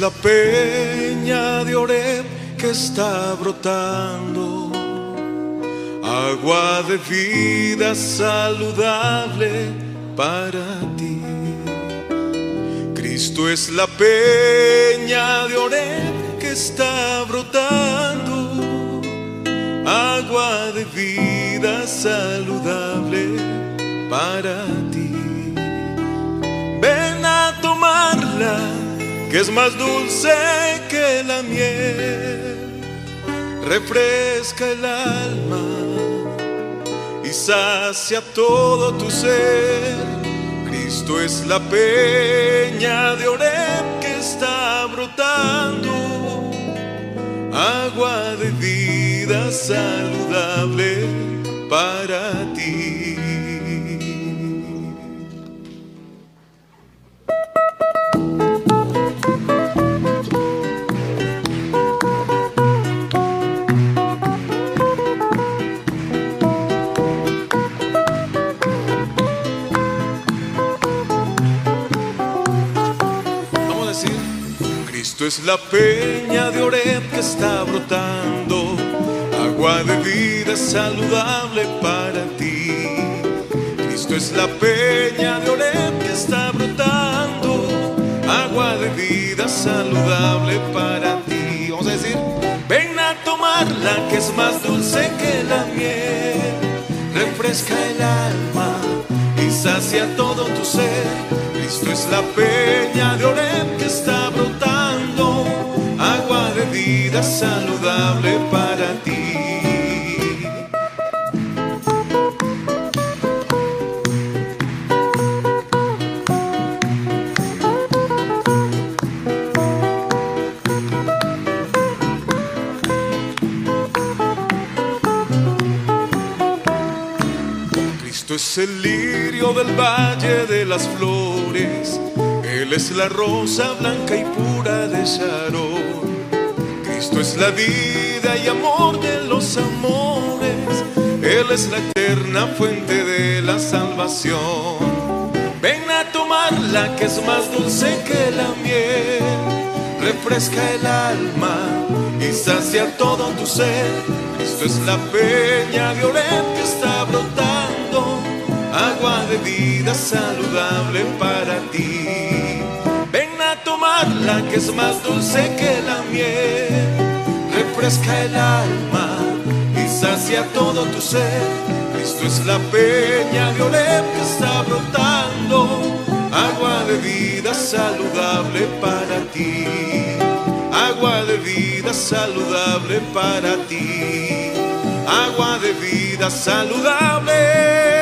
la peña de Oreb que está brotando, agua de vida saludable para ti. Cristo es la peña de Oreb que está brotando, agua de vida saludable para ti. Ven a tomarla, que es más dulce que la miel, refresca el alma y sacia todo tu ser. Cristo es la peña de Oreb que está brotando, agua de vida saludable para ti. Cristo es la peña de Oreb que está brotando, agua de vida saludable para ti. Cristo es la peña de Oreb que está brotando, agua de vida saludable para ti. Vamos a decir, ven a tomarla, que es más dulce que la miel, refresca el alma y sacia todo tu ser. Cristo es la peña de Oreb que está brotando, agua de vida saludable para ti. Cristo es el lirio del valle de las flores, Él es la rosa blanca y pura de Sharon. Cristo es la vida y amor de los amores, Él es la eterna fuente de la salvación. Ven a tomarla, que es más dulce que la miel, refresca el alma y sacia todo tu ser. Cristo es la peña de Oreb que está brotando, agua de vida saludable para ti. Ven a tomarla, que es más dulce que la miel, refresca el alma y sacia todo tu ser. Cristo es la peña de Oreb que está brotando, agua de vida saludable para ti. Agua de vida saludable para ti, agua de vida saludable